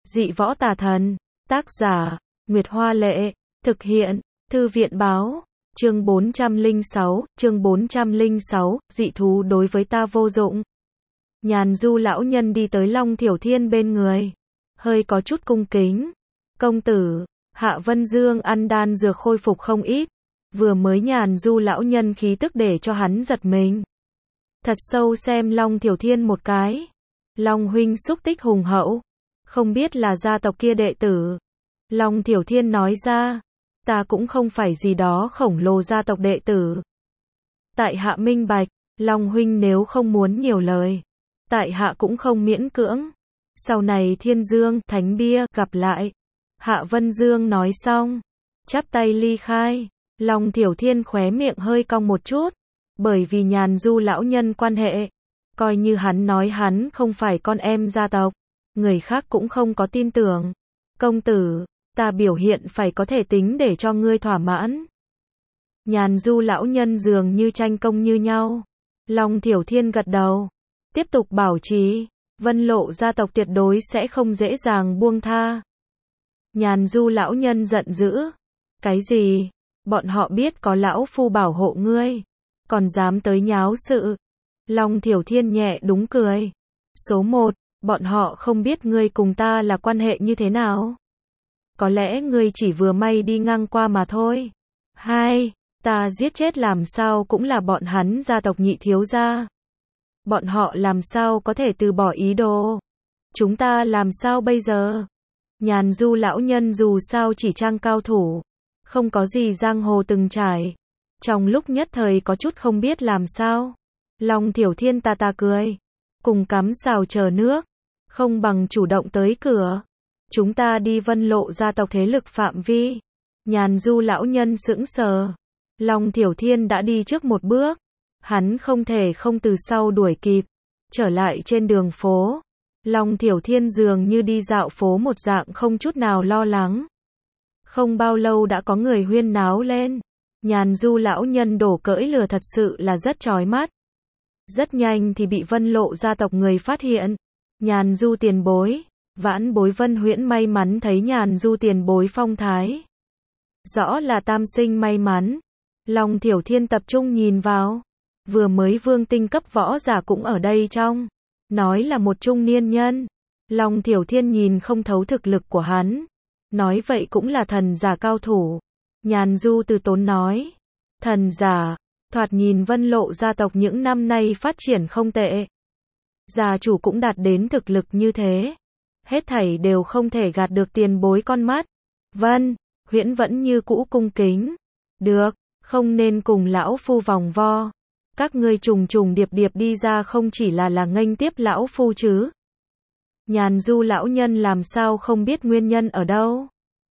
Dị võ tà thần. Tác giả, Nguyệt Hoa Lệ. Thực hiện, Thư viện Báo. Chương 406, dị thú đối với ta vô dụng. Nhàn Du lão nhân đi tới Long Thiểu Thiên bên người, hơi có chút cung kính. Công tử, Hạ Vân Dương ăn đan dược khôi phục không ít, vừa mới Nhàn Du lão nhân khí tức để cho hắn giật mình. Thật sâu xem Long Thiểu Thiên một cái. Long huynh xúc tích hùng hậu, không biết là gia tộc kia đệ tử. Long Thiểu Thiên nói ra, ta cũng không phải gì đó khổng lồ gia tộc đệ tử. Tại hạ minh bạch, Long huynh nếu không muốn nhiều lời, tại hạ cũng không miễn cưỡng. Sau này Thiên Dương, Thánh Bia, gặp lại. Hạ Vân Dương nói xong, chắp tay ly khai. Long Thiểu Thiên khóe miệng hơi cong một chút, bởi vì Nhàn Du lão nhân quan hệ, coi như hắn nói hắn không phải con em gia tộc, người khác cũng không có tin tưởng. Công tử, ta biểu hiện phải có thể tính để cho ngươi thỏa mãn. Nhàn Du lão nhân dường như tranh công như nhau. Long Thiểu Thiên gật đầu, tiếp tục bảo trì, Vân Lộ gia tộc tuyệt đối sẽ không dễ dàng buông tha. Nhàn Du lão nhân giận dữ, cái gì? Bọn họ biết có lão phu bảo hộ ngươi, còn dám tới nháo sự. Long Thiểu Thiên nhẹ đúng cười. Số 1, bọn họ không biết ngươi cùng ta là quan hệ như thế nào. Có lẽ ngươi chỉ vừa may đi ngang qua mà thôi. 2, ta giết chết làm sao cũng là bọn hắn gia tộc nhị thiếu gia. Bọn họ làm sao có thể từ bỏ ý đồ. Chúng ta làm sao bây giờ? Nhàn Du lão nhân dù sao chỉ trang cao thủ, không có gì giang hồ từng trải. Trong lúc nhất thời có chút không biết làm sao. Long Thiểu Thiên ta cười, cùng cắm sào chờ nước, không bằng chủ động tới cửa. Chúng ta đi Vân Lộ gia tộc thế lực phạm vi. Nhàn Du lão nhân sững sờ. Long Thiểu Thiên đã đi trước một bước, hắn không thể không từ sau đuổi kịp. Trở lại trên đường phố, Long Thiểu Thiên dường như đi dạo phố một dạng không chút nào lo lắng. Không bao lâu đã có người huyên náo lên. Nhàn Du lão nhân đổ cưỡi lừa thật sự là rất chói mắt. Rất nhanh thì bị Vân Lộ gia tộc người phát hiện. Nhàn Du tiền bối, vãn bối Vân Huyễn may mắn thấy Nhàn Du tiền bối phong thái. Rõ là tam sinh may mắn. Long Thiểu Thiên tập trung nhìn vào. Vừa mới vương tinh cấp võ giả cũng ở đây trong. Nói là một trung niên nhân. Long Thiểu Thiên nhìn không thấu thực lực của hắn. Nói vậy cũng là thần giả cao thủ. Nhàn Du từ tốn nói. Thần giả, thoạt nhìn Vân Lộ gia tộc những năm nay phát triển không tệ. Gia chủ cũng đạt đến thực lực như thế. Hết thảy đều không thể gạt được tiền bối con mắt. Vân, Huyễn vẫn như cũ cung kính. Được, không nên cùng lão phu vòng vo. Các ngươi trùng trùng điệp điệp đi ra không chỉ là nghênh tiếp lão phu chứ. Nhàn Du lão nhân làm sao không biết nguyên nhân ở đâu.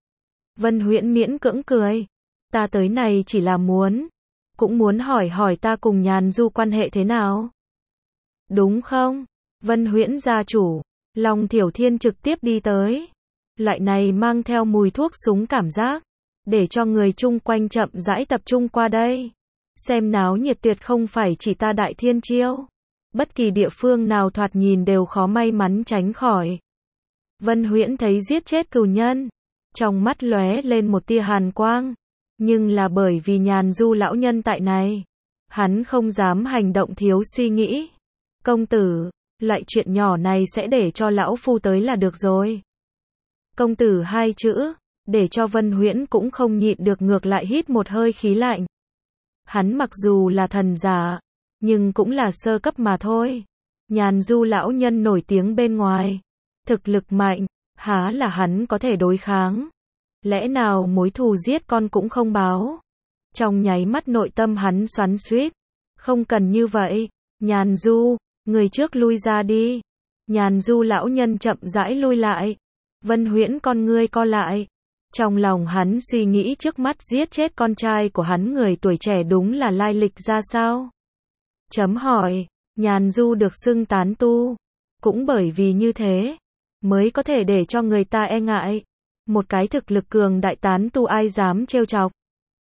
Vân Huyễn miễn cưỡng cười. Ta tới này chỉ là cũng muốn hỏi ta cùng Nhàn Du quan hệ thế nào. Đúng không? Vân Huyễn gia chủ. Long Thiểu Thiên trực tiếp đi tới. Loại này mang theo mùi thuốc súng cảm giác, để cho người chung quanh chậm rãi tập trung qua đây. Xem náo nhiệt tuyệt không phải chỉ ta Đại Thiên Chiêu. Bất kỳ địa phương nào thoạt nhìn đều khó may mắn tránh khỏi. Vân Huyễn thấy giết chết cừu nhân, trong mắt lóe lên một tia hàn quang. Nhưng là bởi vì Nhàn Du lão nhân tại này, hắn không dám hành động thiếu suy nghĩ. Công tử, loại chuyện nhỏ này sẽ để cho lão phu tới là được rồi. Công tử hai chữ, để cho Vân Huyễn cũng không nhịn được ngược lại hít một hơi khí lạnh. Hắn mặc dù là thần giả, nhưng cũng là sơ cấp mà thôi. Nhàn Du lão nhân nổi tiếng bên ngoài, thực lực mạnh, há là hắn có thể đối kháng. Lẽ nào mối thù giết con cũng không báo? Trong nháy mắt nội tâm hắn xoắn xuýt. Không cần như vậy. Nhàn Du, người trước lui ra đi. Nhàn Du lão nhân chậm rãi lui lại. Vân Huyễn con ngươi co lại. Trong lòng hắn suy nghĩ trước mắt giết chết con trai của hắn người tuổi trẻ đúng là lai lịch ra sao? Chấm hỏi, Nhàn Du được xưng tán tu. Cũng bởi vì như thế, mới có thể để cho người ta e ngại. Một cái thực lực cường đại tán tu ai dám trêu chọc.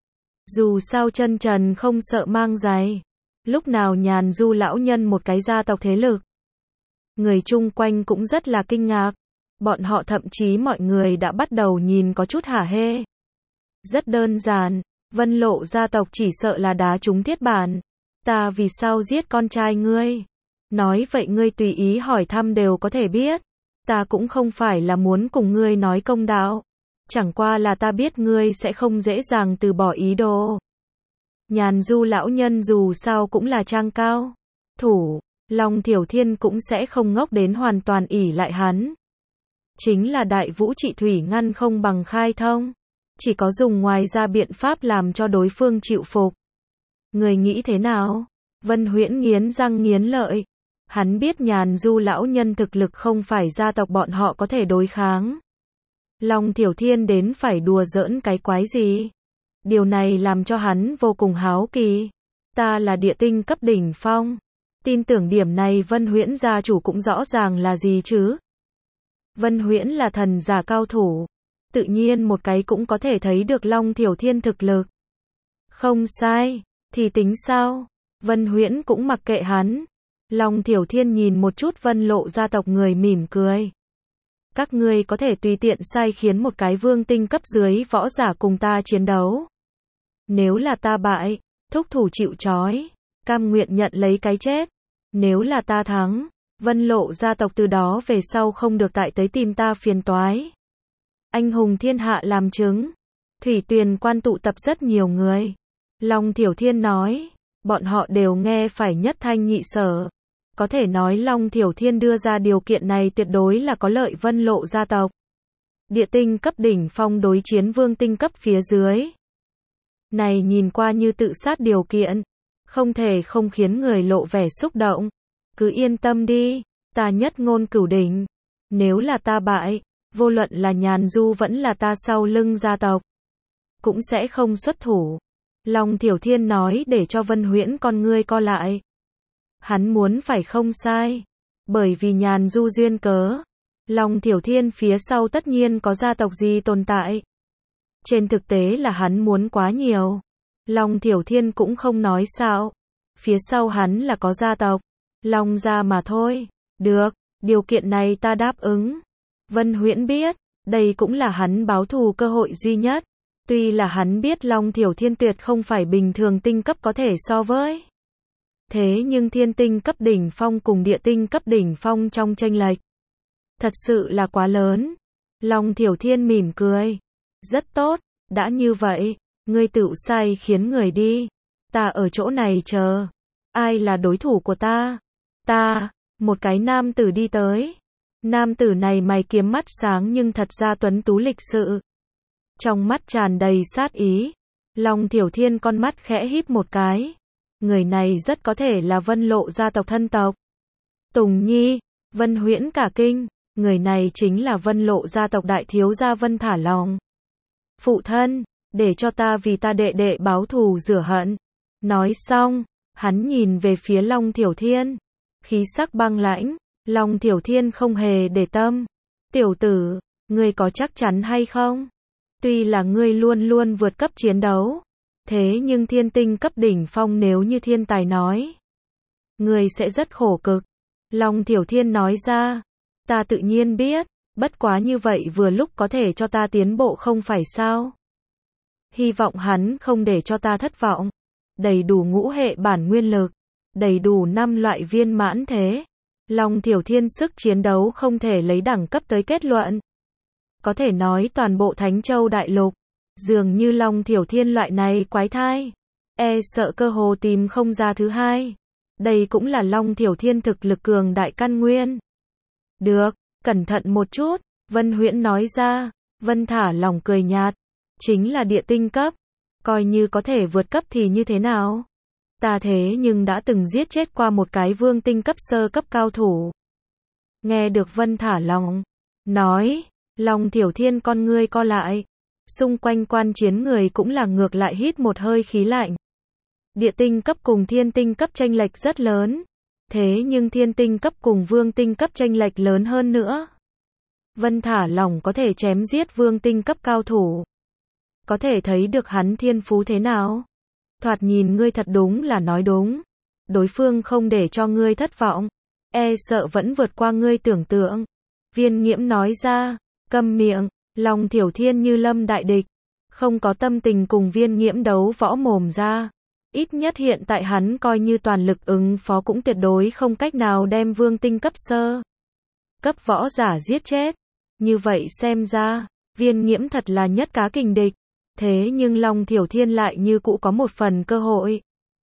Dù sao chân trần không sợ mang giày. Lúc nào Nhàn Du lão nhân một cái gia tộc thế lực. Người chung quanh cũng rất là kinh ngạc. Bọn họ thậm chí mọi người đã bắt đầu nhìn có chút hả hê. Rất đơn giản, Vân Lộ gia tộc chỉ sợ là đá trúng thiết bản. Ta vì sao giết con trai ngươi? Nói vậy ngươi tùy ý hỏi thăm đều có thể biết. Ta cũng không phải là muốn cùng ngươi nói công đạo. Chẳng qua là ta biết ngươi sẽ không dễ dàng từ bỏ ý đồ. Nhàn Du lão nhân dù sao cũng là trang cao thủ, Long Thiểu Thiên cũng sẽ không ngốc đến hoàn toàn ỷ lại hắn. Chính là đại vũ trị thủy ngăn không bằng khai thông. Chỉ có dùng ngoài ra biện pháp làm cho đối phương chịu phục. Người nghĩ thế nào? Vân Huyễn nghiến răng nghiến lợi. Hắn biết Nhàn Du lão nhân thực lực không phải gia tộc bọn họ có thể đối kháng. Long Thiểu Thiên đến phải đùa giỡn cái quái gì? Điều này làm cho hắn vô cùng háo kỳ. Ta là địa tinh cấp đỉnh phong. Tin tưởng điểm này Vân Huyễn gia chủ cũng rõ ràng là gì chứ? Vân Huyễn là thần giả cao thủ. Tự nhiên một cái cũng có thể thấy được Long Thiểu Thiên thực lực. Không sai, thì tính sao? Vân Huyễn cũng mặc kệ hắn. Long Thiểu Thiên nhìn một chút Vân Lộ gia tộc người mỉm cười. Các ngươi có thể tùy tiện sai khiến một cái vương tinh cấp dưới võ giả cùng ta chiến đấu. Nếu là ta bại, thúc thủ chịu trói, cam nguyện nhận lấy cái chết. Nếu là ta thắng, Vân Lộ gia tộc từ đó về sau không được tại tới tìm ta phiền toái. Anh hùng thiên hạ làm chứng. Thủy Tuyền quan tụ tập rất nhiều người. Long Thiểu Thiên nói, bọn họ đều nghe phải nhất thanh nhị sở. Có thể nói Long Thiểu Thiên đưa ra điều kiện này tuyệt đối là có lợi Vân Lộ gia tộc. Địa tinh cấp đỉnh phong đối chiến vương tinh cấp phía dưới. Này nhìn qua như tự sát điều kiện, không thể không khiến người lộ vẻ xúc động. Cứ yên tâm đi, ta nhất ngôn cửu đỉnh. Nếu là ta bại, vô luận là Nhàn Du vẫn là ta sau lưng gia tộc, cũng sẽ không xuất thủ. Long Thiểu Thiên nói để cho Vân Huyễn con ngươi co lại. Hắn muốn phải không sai. Bởi vì Nhàn Du duyên cớ. Long Thiểu Thiên phía sau tất nhiên có gia tộc gì tồn tại. Trên thực tế là hắn muốn quá nhiều. Long Thiểu Thiên cũng không nói sao. Phía sau hắn là có gia tộc. Long gia mà thôi. Được, điều kiện này ta đáp ứng. Vân Huyễn biết, đây cũng là hắn báo thù cơ hội duy nhất. Tuy là hắn biết Long Thiểu Thiên tuyệt không phải bình thường tinh cấp có thể so với. Thế nhưng thiên tinh cấp đỉnh phong cùng địa tinh cấp đỉnh phong trong chênh lệch thật sự là quá lớn. Long Thiểu Thiên mỉm cười. Rất tốt, đã như vậy, ngươi tự sai khiến người đi. Ta ở chỗ này chờ. Ai là đối thủ của ta? Ta, một cái nam tử đi tới. Nam tử này mày kiếm mắt sáng nhưng thật ra tuấn tú lịch sự. Trong mắt tràn đầy sát ý. Long Thiểu Thiên con mắt khẽ híp một cái. Người này rất có thể là Vân Lộ gia tộc thân tộc. Tùng Nhi, Vân Huyễn cả kinh. Người này chính là Vân Lộ gia tộc đại thiếu gia Vân Thả Lòng. Phụ thân, để cho ta vì ta đệ đệ báo thù rửa hận. Nói xong, hắn nhìn về phía Long Thiểu Thiên. Khí sắc băng lãnh. Long Thiểu Thiên không hề để tâm. Tiểu tử, ngươi có chắc chắn hay không? Tuy là ngươi luôn luôn vượt cấp chiến đấu. Thế nhưng thiên tinh cấp đỉnh phong nếu như thiên tài nói. Ngươi sẽ rất khổ cực. Long Thiểu Thiên nói ra. Ta tự nhiên biết. Bất quá như vậy vừa lúc có thể cho ta tiến bộ không phải sao? Hy vọng hắn không để cho ta thất vọng. Đầy đủ ngũ hệ bản nguyên lực. Đầy đủ 5 loại viên mãn thế. Long Thiểu Thiên sức chiến đấu không thể lấy đẳng cấp tới kết luận. Có thể nói toàn bộ Thánh Châu Đại Lục. Dường như Long Thiểu Thiên loại này quái thai. Sợ cơ hồ tìm không ra thứ hai. Đây cũng là Long Thiểu Thiên thực lực cường đại căn nguyên. Được, cẩn thận một chút. Vân Huyễn nói ra. Vân Thả Lòng cười nhạt. Chính là địa tinh cấp. Coi như có thể vượt cấp thì như thế nào? Ta thế nhưng đã từng giết chết qua một cái vương tinh cấp sơ cấp cao thủ. Nghe được Vân Thả Lòng nói, Long Thiểu Thiên con ngươi co lại. Xung quanh quan chiến người cũng là ngược lại hít một hơi khí lạnh. Địa tinh cấp cùng thiên tinh cấp chênh lệch rất lớn. Thế nhưng thiên tinh cấp cùng vương tinh cấp chênh lệch lớn hơn nữa. Vân Thả Lòng có thể chém giết vương tinh cấp cao thủ. Có thể thấy được hắn thiên phú thế nào. Thoạt nhìn ngươi thật đúng là nói đúng. Đối phương không để cho ngươi thất vọng. Sợ vẫn vượt qua ngươi tưởng tượng. Viên Nghiễm nói ra. Câm miệng. Long Thiểu Thiên như lâm đại địch. Không có tâm tình cùng Viên Nghiễm đấu võ mồm ra. Ít nhất hiện tại hắn coi như toàn lực ứng phó cũng tuyệt đối không cách nào đem vương tinh cấp sơ cấp võ giả giết chết. Như vậy xem ra, Viên Nghiễm thật là nhất cá kình địch. Thế nhưng Long Thiểu Thiên lại như cũ có một phần cơ hội.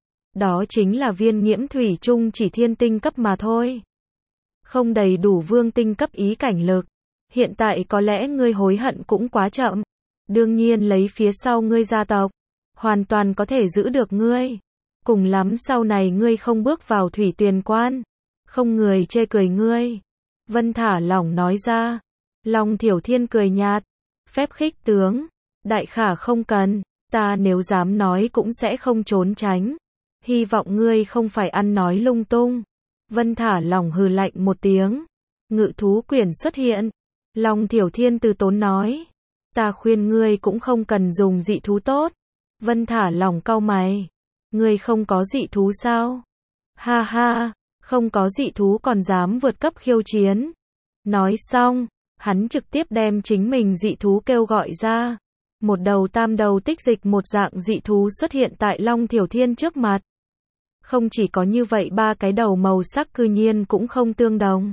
Đó chính là Viên Nghiễm thủy chung chỉ thiên tinh cấp mà thôi. Không đầy đủ vương tinh cấp ý cảnh lực. Hiện tại có lẽ ngươi hối hận cũng quá chậm. Đương nhiên lấy phía sau ngươi gia tộc, hoàn toàn có thể giữ được ngươi. Cùng lắm sau này ngươi không bước vào thủy tuyền quan, không người chê cười ngươi. Vân thả lỏng nói ra. Long Thiểu Thiên cười nhạt. Phép khích tướng. Đại khả không cần. Ta nếu dám nói cũng sẽ không trốn tránh. Hy vọng ngươi không phải ăn nói lung tung. Vân thả lỏng hừ lạnh một tiếng. Ngự thú quyển xuất hiện. Long Thiểu Thiên từ tốn nói. Ta khuyên ngươi cũng không cần dùng dị thú tốt. Vân thả lỏng cau mày. Ngươi không có dị thú sao? Ha ha, không có dị thú còn dám vượt cấp khiêu chiến. Nói xong, hắn trực tiếp đem chính mình dị thú kêu gọi ra. Một đầu tam đầu tích dịch một dạng dị thú xuất hiện tại Long Thiểu Thiên trước mặt. Không chỉ có như vậy ba cái đầu màu sắc cư nhiên cũng không tương đồng.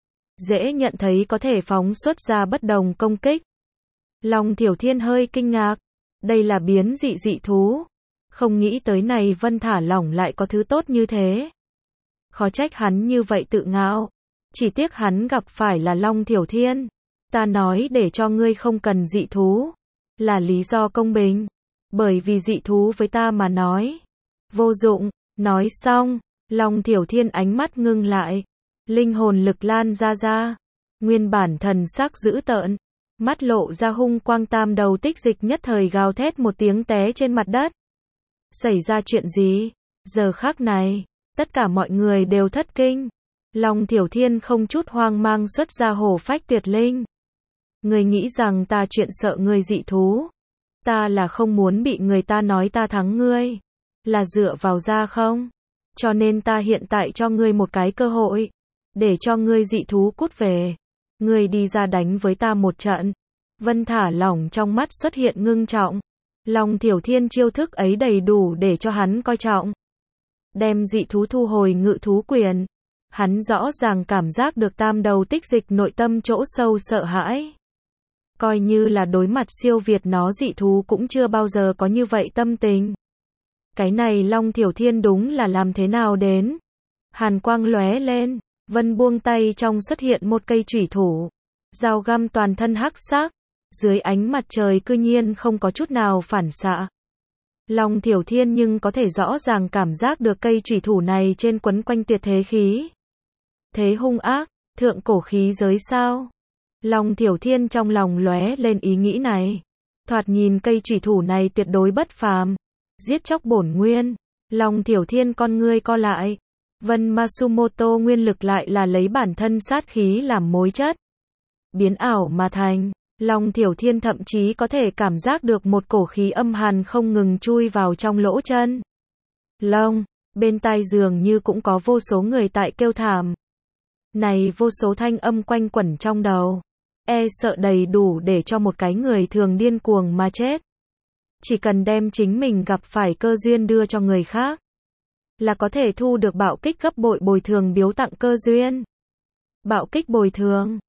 Dễ nhận thấy có thể phóng xuất ra bất đồng công kích. Long Thiểu Thiên hơi kinh ngạc. Đây là biến dị dị thú. Không nghĩ tới này Vân thả lỏng lại có thứ tốt như thế. Khó trách hắn như vậy tự ngạo. Chỉ tiếc hắn gặp phải là Long Thiểu Thiên. Ta nói để cho ngươi không cần dị thú. Là lý do công bình. Bởi vì dị thú với ta mà nói. Vô dụng. Nói xong. Long Thiểu Thiên ánh mắt ngưng lại. Linh hồn lực lan ra. Nguyên bản thần sắc dữ tợn. Mắt lộ ra hung quang tam đầu tích dịch nhất thời gào thét một tiếng té trên mặt đất. Xảy ra chuyện gì? Giờ khắc này, tất cả mọi người đều thất kinh. Long Thiểu Thiên không chút hoang mang xuất ra hổ phách tuyệt linh. Người nghĩ rằng ta chuyện sợ người dị thú. Ta là không muốn bị người ta nói ta thắng ngươi. Là dựa vào ra không? Cho nên ta hiện tại cho ngươi một cái cơ hội. Để cho ngươi dị thú cút về. Ngươi đi ra đánh với ta một trận. Vân thả lỏng trong mắt xuất hiện ngưng trọng. Long Thiểu Thiên chiêu thức ấy đầy đủ để cho hắn coi trọng. Đem dị thú thu hồi ngự thú quyền. Hắn rõ ràng cảm giác được tam đầu tích dịch nội tâm chỗ sâu sợ hãi. Coi như là đối mặt siêu việt nó dị thú cũng chưa bao giờ có như vậy tâm tình. Cái này Long Thiểu Thiên đúng là làm thế nào đến. Hàn quang lóe lên. Vân buông tay trong xuất hiện một cây chủy thủ. Dao găm toàn thân hắc sắc. Dưới ánh mặt trời cư nhiên không có chút nào phản xạ. Long Thiểu Thiên nhưng có thể rõ ràng cảm giác được cây chủy thủ này trên quấn quanh tuyệt thế khí. Thế hung ác, thượng cổ khí giới sao? Long Thiểu Thiên trong lòng lóe lên ý nghĩ này. Thoạt nhìn cây chủy thủ này tuyệt đối bất phàm. Giết chóc bổn nguyên. Long Thiểu Thiên con ngươi co lại. Vân Masumoto nguyên lực lại là lấy bản thân sát khí làm mối chất. Biến ảo mà thành. Long Thiểu Thiên thậm chí có thể cảm giác được một cổ khí âm hàn không ngừng chui vào trong lỗ chân. Long, bên tai dường như cũng có vô số người tại kêu thảm. Này vô số thanh âm quanh quẩn trong đầu. E sợ đầy đủ để cho một cái người thường điên cuồng mà chết. Chỉ cần đem chính mình gặp phải cơ duyên đưa cho người khác. Là có thể thu được bạo kích gấp bội bồi thường biếu tặng cơ duyên. Bạo kích bồi thường.